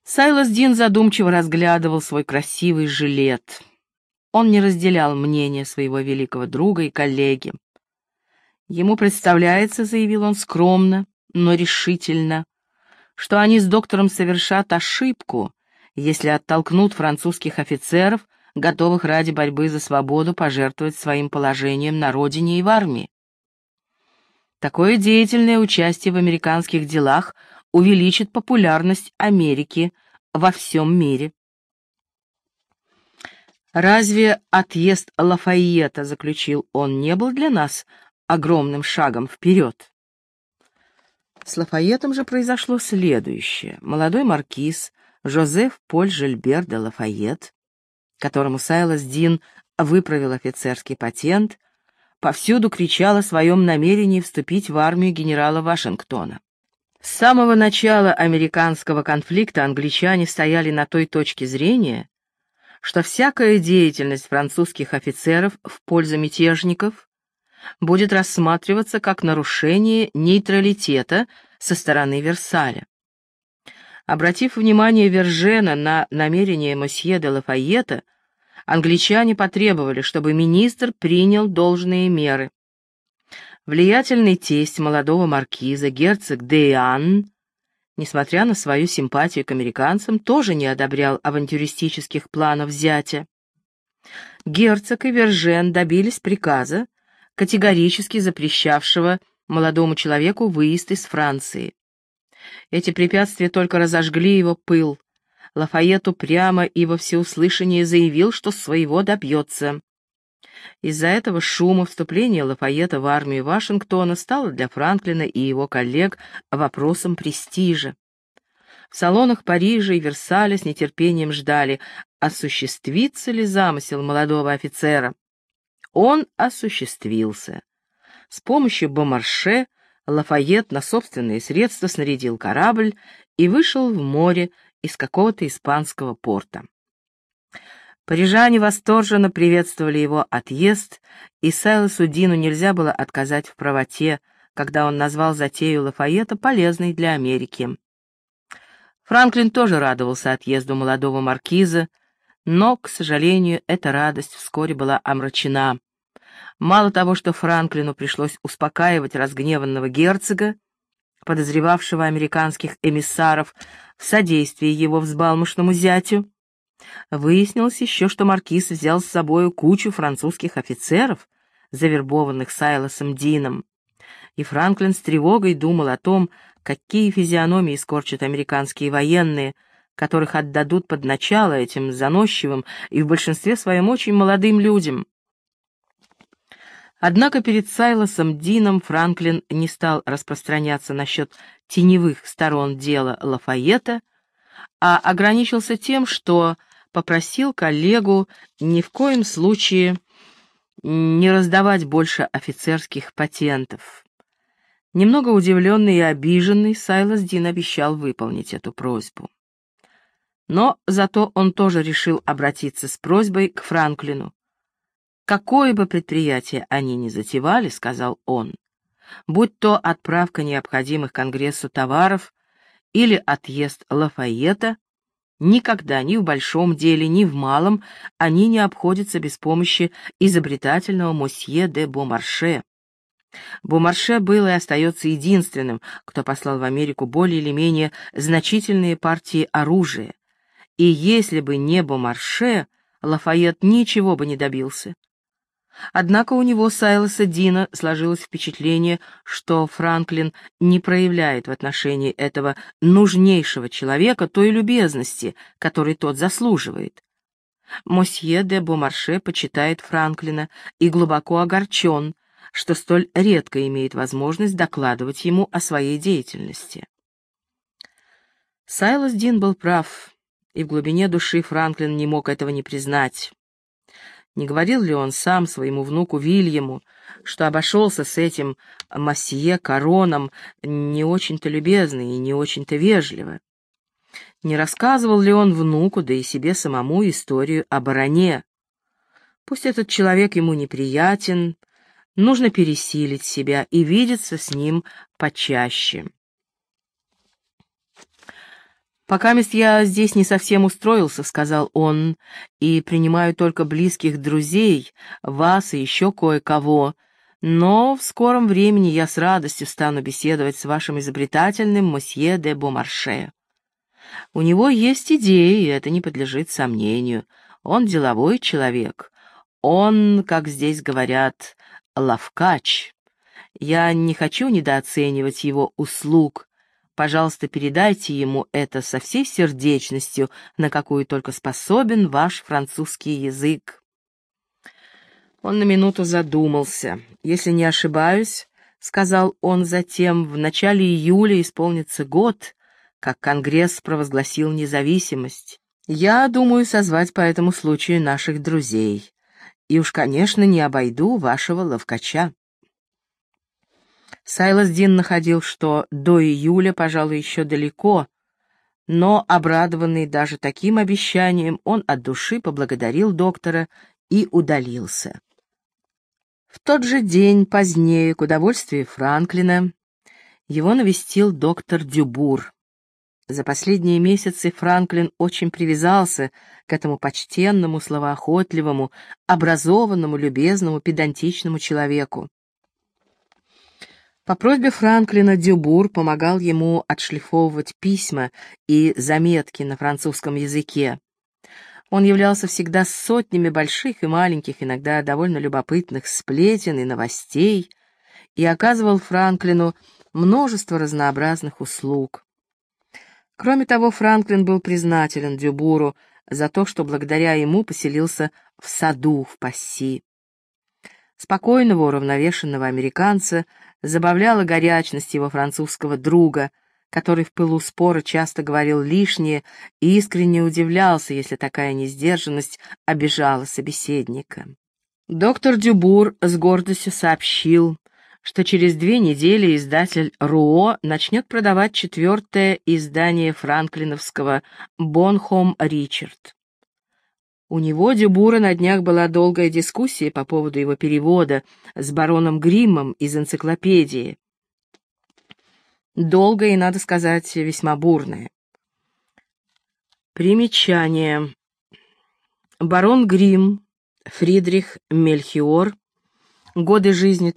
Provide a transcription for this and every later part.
Сайлас Дин задумчиво разглядывал свой красивый жилет. Он не разделял мнение своего великого друга и коллеги. Ему представляется, заявил он скромно, но решительно, что они с доктором совершат ошибку, если оттолкнут французских офицеров, готовых ради борьбы за свободу пожертвовать своим положением на родине и в армии. Такое деятельное участие в американских делах увеличит популярность Америки во всем мире. «Разве отъезд Лафайета, — заключил он, — не был для нас огромным шагом вперед?» С Лафайетом же произошло следующее. Молодой маркиз Жозеф Поль Жильбер де Лафайет, которому Сайлас Дин выправил офицерский патент, повсюду кричал о своем намерении вступить в армию генерала Вашингтона. С самого начала американского конфликта англичане стояли на той точке зрения, что всякая деятельность французских офицеров в пользу мятежников будет рассматриваться как нарушение нейтралитета со стороны Версаля. Обратив внимание Вержена на намерение мосье де Лафайета, англичане потребовали, чтобы министр принял должные меры. Влиятельный тесть молодого маркиза, герцог Деян, несмотря на свою симпатию к американцам, тоже не одобрял авантюристических планов зятя. Герцог и Вержен добились приказа, категорически запрещавшего молодому человеку выезд из Франции. Эти препятствия только разожгли его пыл. Лафайет упрямо и во всеуслышание заявил, что своего добьется. Из-за этого шума вступление Лафайета в армию Вашингтона стало для Франклина и его коллег вопросом престижа. В салонах Парижа и Версаля с нетерпением ждали, осуществится ли замысел молодого офицера. Он осуществился. С помощью Бомарше Лафайет на собственные средства снарядил корабль и вышел в море из какого-то испанского порта. Парижане восторженно приветствовали его отъезд, и Сайласу Дину нельзя было отказать в правоте, когда он назвал затею Лафайета полезной для Америки. Франклин тоже радовался отъезду молодого маркиза, но, к сожалению, эта радость вскоре была омрачена. Мало того, что Франклину пришлось успокаивать разгневанного герцога, подозревавшего американских эмиссаров в содействии его взбалмошному зятю, выяснилось еще, что маркиз взял с собою кучу французских офицеров, завербованных Сайласом Дином, и Франклин с тревогой думал о том, какие физиономии скорчат американские военные, которых отдадут под начало этим заносчивым и в большинстве своем очень молодым людям. Однако перед Сайласом Дином Франклин не стал распространяться насчет теневых сторон дела Лафайета, а ограничился тем, что попросил коллегу ни в коем случае не раздавать больше офицерских патентов. Немного удивленный и обиженный, Сайлас Дин обещал выполнить эту просьбу. Но зато он тоже решил обратиться с просьбой к Франклину. «Какое бы предприятие они ни затевали, — сказал он, — будь то отправка необходимых Конгрессу товаров или отъезд Лафайета, никогда ни в большом деле, ни в малом они не обходятся без помощи изобретательного мосье де Бомарше. Бомарше был и остается единственным, кто послал в Америку более или менее значительные партии оружия, и если бы не Бомарше, Лафайет ничего бы не добился. Однако у него, Сайласа Дина, сложилось впечатление, что Франклин не проявляет в отношении этого нужнейшего человека той любезности, которой тот заслуживает. Мосье де Бомарше почитает Франклина и глубоко огорчен, что столь редко имеет возможность докладывать ему о своей деятельности. Сайлас Дин был прав, и в глубине души Франклин не мог этого не признать. Не говорил ли он сам своему внуку Вильяму, что обошелся с этим мосье Короном не очень-то любезно и не очень-то вежливо? Не рассказывал ли он внуку, да и себе самому, историю о бароне? Пусть этот человек ему неприятен, нужно пересилить себя и видеться с ним почаще. «Покамест я здесь не совсем устроился», — сказал он, — «и принимаю только близких друзей, вас и еще кое-кого. Но в скором времени я с радостью стану беседовать с вашим изобретательным мосье де Бомарше. У него есть идеи, и это не подлежит сомнению. Он деловой человек. Он, как здесь говорят, ловкач. Я не хочу недооценивать его услуг. Пожалуйста, передайте ему это со всей сердечностью, на какую только способен ваш французский язык». Он на минуту задумался. «Если не ошибаюсь, — сказал он затем, — в начале июля исполнится год, как Конгресс провозгласил независимость. Я думаю созвать по этому случаю наших друзей. И уж, конечно, не обойду вашего ловкача». Сайлас Дин находил, что до июля, пожалуй, еще далеко, но, обрадованный даже таким обещанием, он от души поблагодарил доктора и удалился. В тот же день, позднее, к удовольствию Франклина, его навестил доктор Дюбур. За последние месяцы Франклин очень привязался к этому почтенному, словоохотливому, образованному, любезному, педантичному человеку. По просьбе Франклина Дюбур помогал ему отшлифовывать письма и заметки на французском языке. Он являлся всегда с сотнями больших и маленьких, иногда довольно любопытных сплетен и новостей, и оказывал Франклину множество разнообразных услуг. Кроме того, Франклин был признателен Дюбуру за то, что благодаря ему поселился в саду в Пасси. Спокойного, уравновешенного американца забавляла горячность его французского друга, который в пылу спора часто говорил лишнее и искренне удивлялся, если такая несдержанность обижала собеседника. Доктор Дюбур с гордостью сообщил, что через 2 недели издатель Руо начнет продавать 4-е издание франклиновского «Бонхом Ричард». У него, Дюбура, на днях была долгая дискуссия по поводу его перевода с бароном Гриммом из энциклопедии. Долгая и, надо сказать, весьма бурная. Примечание. Барон Гримм, Фридрих Мельхиор, годы жизни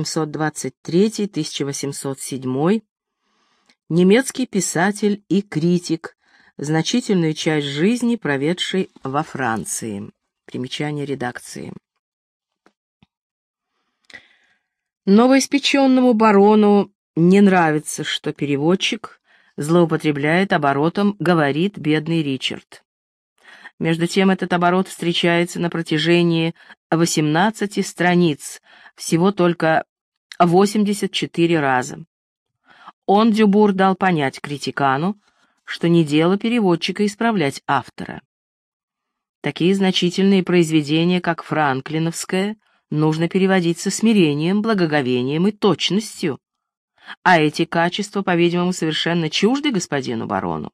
1723-1807, немецкий писатель и критик, значительную часть жизни проведший во Франции. Примечание редакции. Новоиспеченному барону не нравится, что переводчик злоупотребляет оборотом «говорит бедный Ричард». Между тем этот оборот встречается на протяжении 18 страниц, всего только 84 раза. Он, Дюбур, дал понять критикану, что не дело переводчика исправлять автора. Такие значительные произведения, как франклиновское, нужно переводить со смирением, благоговением и точностью, а эти качества, по-видимому, совершенно чужды господину барону.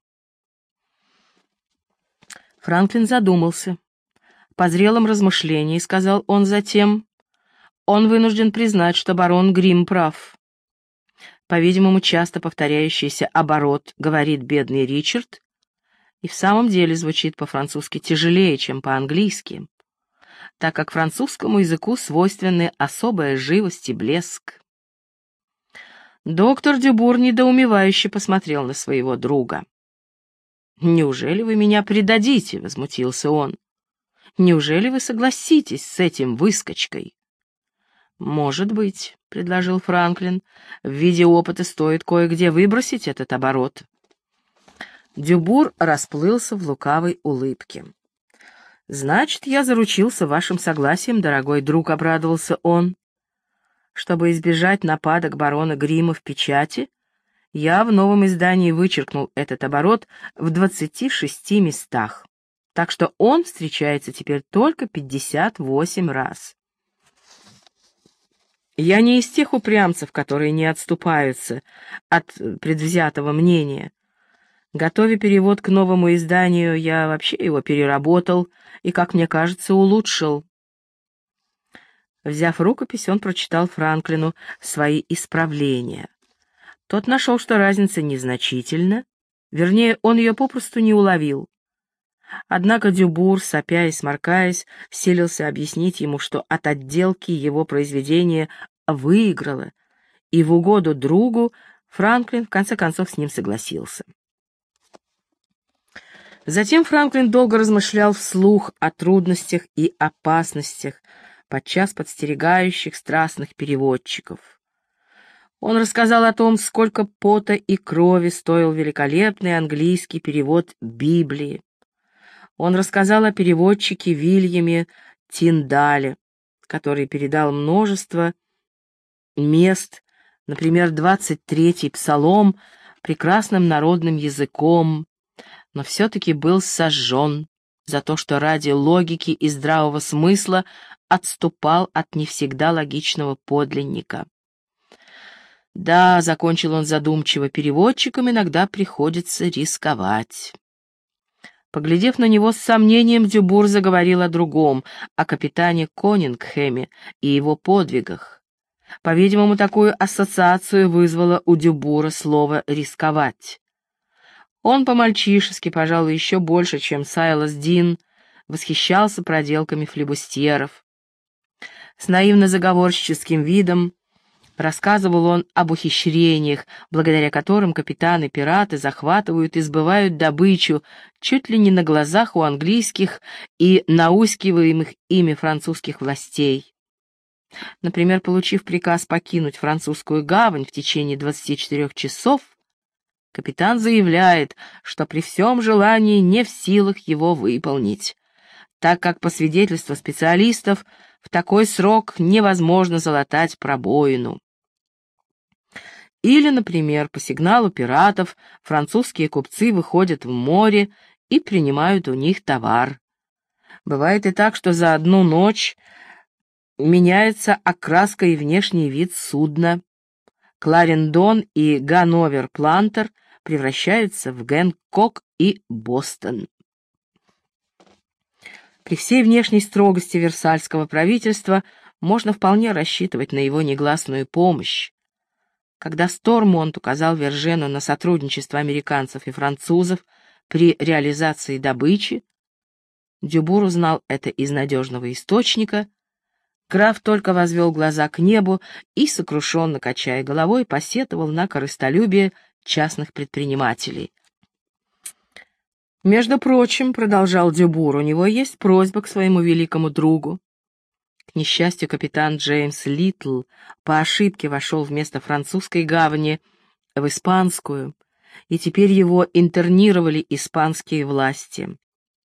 Франклин задумался. По зрелом размышлении, сказал он затем, он вынужден признать, что барон Гримм прав. По-видимому, часто повторяющийся оборот «говорит бедный Ричард» и в самом деле звучит по-французски тяжелее, чем по-английски, так как французскому языку свойственны особая живость и блеск. Доктор Дюбур недоумевающе посмотрел на своего друга. «Неужели вы меня предадите?» — возмутился он. «Неужели вы согласитесь с этим выскочкой?» «Может быть», — предложил Франклин, — «в виде опыта стоит кое-где выбросить этот оборот». Дюбур расплылся в лукавой улыбке. «Значит, я заручился вашим согласием, дорогой друг», — обрадовался он. «Чтобы избежать нападок барона Гримма в печати, я в новом издании вычеркнул этот оборот в 26 местах, так что он встречается теперь только 58 раз». Я не из тех упрямцев, которые не отступаются от предвзятого мнения. Готовя перевод к новому изданию, я вообще его переработал и, как мне кажется, улучшил. Взяв рукопись, он прочитал Франклину свои исправления. Тот нашел, что разница незначительна, Вернее, он ее попросту не уловил. Однако Дюбур, сопя и сморкаясь, силился объяснить ему, что от отделки его произведение выиграло, и в угоду другу Франклин в конце концов с ним согласился. Затем Франклин долго размышлял вслух о трудностях и опасностях, подчас подстерегающих страстных переводчиков. Он рассказал о том, сколько пота и крови стоил великолепный английский перевод Библии. Он рассказал о переводчике Вильяме Тиндале, который передал множество мест, например, 23-й Псалом, прекрасным народным языком, но все-таки был сожжен за то, что ради логики и здравого смысла отступал от не всегда логичного подлинника. Да, — закончил он задумчиво, — переводчикам иногда приходится рисковать. Поглядев на него с сомнением, Дюбур заговорил о другом, о капитане Конингхэме и его подвигах. По-видимому, такую ассоциацию вызвало у Дюбура слово «рисковать». Он по-мальчишески, пожалуй, еще больше, чем Сайлас Дин, восхищался проделками флибустьеров. С наивно-заговорщическим видом рассказывал он об ухищрениях, благодаря которым капитаны-пираты захватывают и сбывают добычу чуть ли не на глазах у английских и наускиваемых ими французских властей. Например, получив приказ покинуть французскую гавань в течение 24 часов, капитан заявляет, что при всем желании не в силах его выполнить, так как, по свидетельству специалистов, в такой срок невозможно залатать пробоину. Или, например, по сигналу пиратов французские купцы выходят в море и принимают у них товар. Бывает и так, что за одну ночь меняется окраска и внешний вид судна. Кларендон и Ганновер Плантер превращаются в Гэнкок и Бостон. При всей внешней строгости версальского правительства можно вполне рассчитывать на его негласную помощь. Когда Стормонт указал Вержену на сотрудничество американцев и французов при реализации добычи, Дюбур узнал это из надежного источника. Граф только возвел глаза к небу и, сокрушенно качая головой, посетовал на корыстолюбие частных предпринимателей. «Между прочим, — продолжал Дюбур, — у него есть просьба к своему великому другу. К несчастью, капитан Джеймс Литл по ошибке вошел вместо французской гавани в испанскую, и теперь его интернировали испанские власти.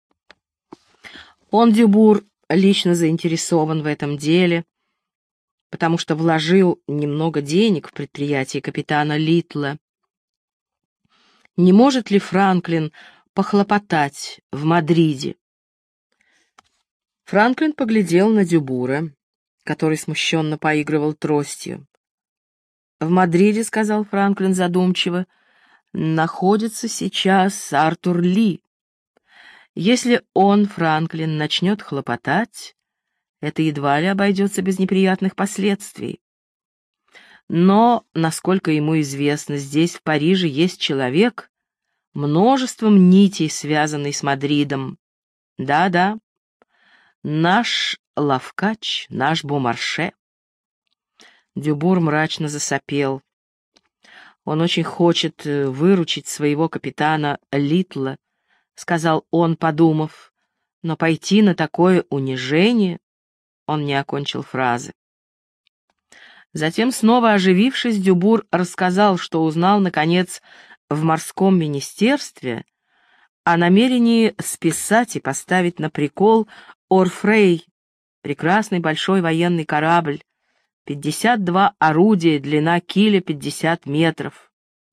Он, Дюбур, лично заинтересован в этом деле, потому что вложил немного денег в предприятие капитана Литла. Не может ли Франклин похлопотать в Мадриде?» Франклин поглядел на Дюбура, который смущенно поигрывал тростью. «В Мадриде, — сказал Франклин задумчиво, — находится сейчас Артур Ли. Если он, Франклин, начнет хлопотать, это едва ли обойдется без неприятных последствий. Но, насколько ему известно, здесь, в Париже, есть человек, множеством нитей, связанный с Мадридом. Да-да, наш Лавкач, наш Бомарше». Дюбур мрачно засопел. «Он очень хочет выручить своего капитана Литла, — сказал он, подумав, — но пойти на такое унижение...» Он не окончил фразы. Затем, снова оживившись, Дюбур рассказал, что узнал, наконец, в морском министерстве о намерении списать и поставить на прикол Орфрей, прекрасный большой военный корабль, 52 орудия, длина киля 50 метров.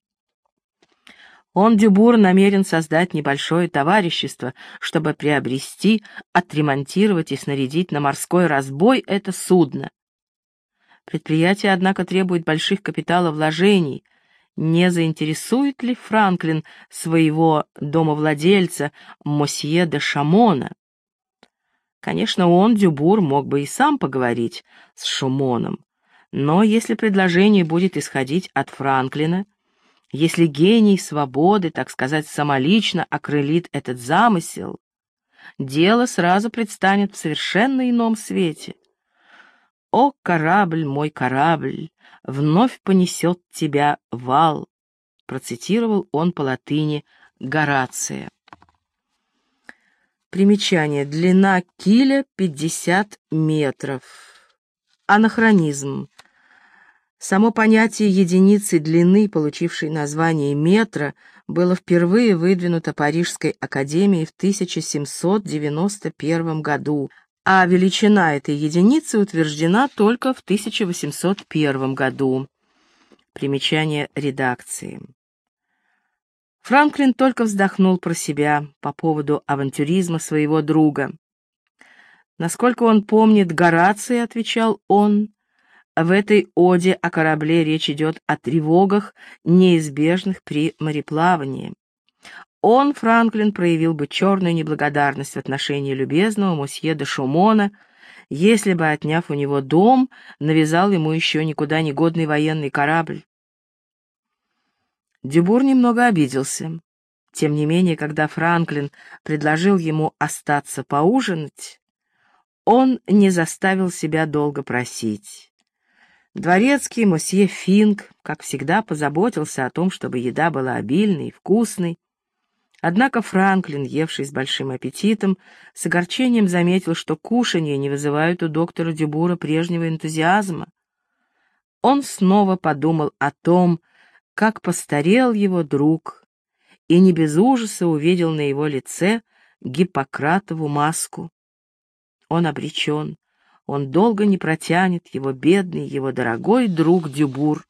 Он, Дюбур, намерен создать небольшое товарищество, чтобы приобрести, отремонтировать и снарядить на морской разбой это судно. Предприятие, однако, требует больших капиталовложений. Не заинтересует ли Франклин своего домовладельца, мосье де Шамона? Конечно, он, Дюбур, мог бы и сам поговорить с Шумоном, но если предложение будет исходить от Франклина, Если гений свободы, так сказать, самолично окрылит этот замысел, дело сразу предстанет в совершенно ином свете. «О, корабль, мой корабль, вновь понесет тебя вал», процитировал он по латыни Горация. Примечание. Длина киля 50 метров. Анахронизм. Само понятие единицы длины, получившей название метра, было впервые выдвинуто Парижской академией в 1791 году, а величина этой единицы утверждена только в 1801 году. Примечание редакции. Франклин только вздохнул про себя по поводу авантюризма своего друга. «Насколько он помнит Горация, — отвечал он, — в этой оде о корабле речь идет о тревогах, неизбежных при мореплавании. Он, Франклин, проявил бы черную неблагодарность в отношении любезного мосье де Шумона, если бы, отняв у него дом, навязал ему еще никуда не годный военный корабль». Дюбур немного обиделся. Тем не менее, когда Франклин предложил ему остаться поужинать, он не заставил себя долго просить. Дворецкий мосье Финк, как всегда, позаботился о том, чтобы еда была обильной и вкусной. Однако Франклин, евший с большим аппетитом, с огорчением заметил, что кушанья не вызывают у доктора Дюбура прежнего энтузиазма. Он снова подумал о том, как постарел его друг, и не без ужаса увидел на его лице Гиппократову маску. Он обречен. Он долго не протянет, его бедный, его дорогой друг Дюбур.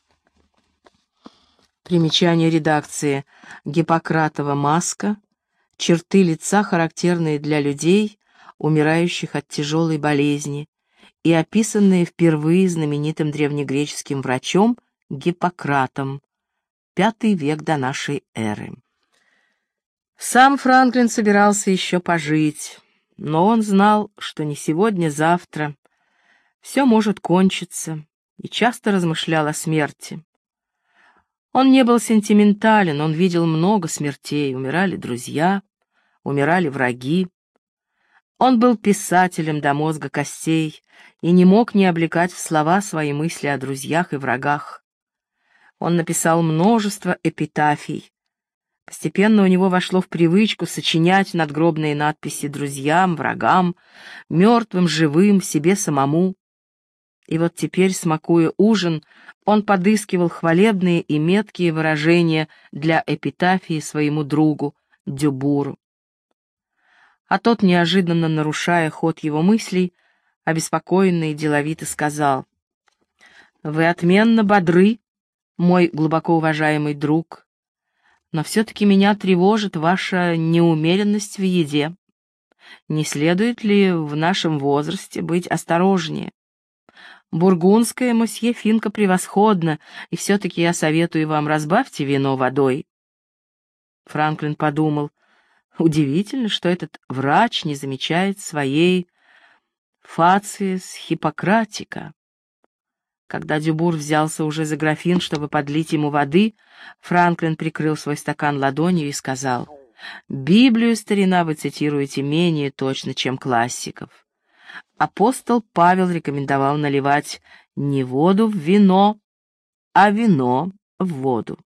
Примечание редакции. Гиппократова маска — черты лица, характерные для людей, умирающих от тяжелой болезни, и описанные впервые знаменитым древнегреческим врачом Гиппократом, V век до нашей эры. Сам Франклин собирался еще пожить, но он знал, что не сегодня-завтра все может кончиться, и часто размышлял о смерти. Он не был сентиментален, он видел много смертей, умирали друзья, умирали враги. Он был писателем до мозга костей и не мог не облекать в слова свои мысли о друзьях и врагах. Он написал множество эпитафий. Постепенно у него вошло в привычку сочинять надгробные надписи друзьям, врагам, мертвым, живым, себе самому. И вот теперь, смакуя ужин, он подыскивал хвалебные и меткие выражения для эпитафии своему другу, Дюбуру. А тот, неожиданно нарушая ход его мыслей, обеспокоенно и деловито сказал: «Вы отменно бодры, мой глубоко уважаемый друг, но все-таки меня тревожит ваша неумеренность в еде. Не следует ли в нашем возрасте быть осторожнее? Бургундское мосье Финка превосходно, и все-таки я советую вам, разбавьте вино водой». Франклин подумал, удивительно, что этот врач не замечает своей фациес хиппократика. Когда Дюбур взялся уже за графин, чтобы подлить ему воды, Франклин прикрыл свой стакан ладонью и сказал: «Библию, старина, вы цитируете менее точно, чем классиков. Апостол Павел рекомендовал наливать не воду в вино, а вино в воду».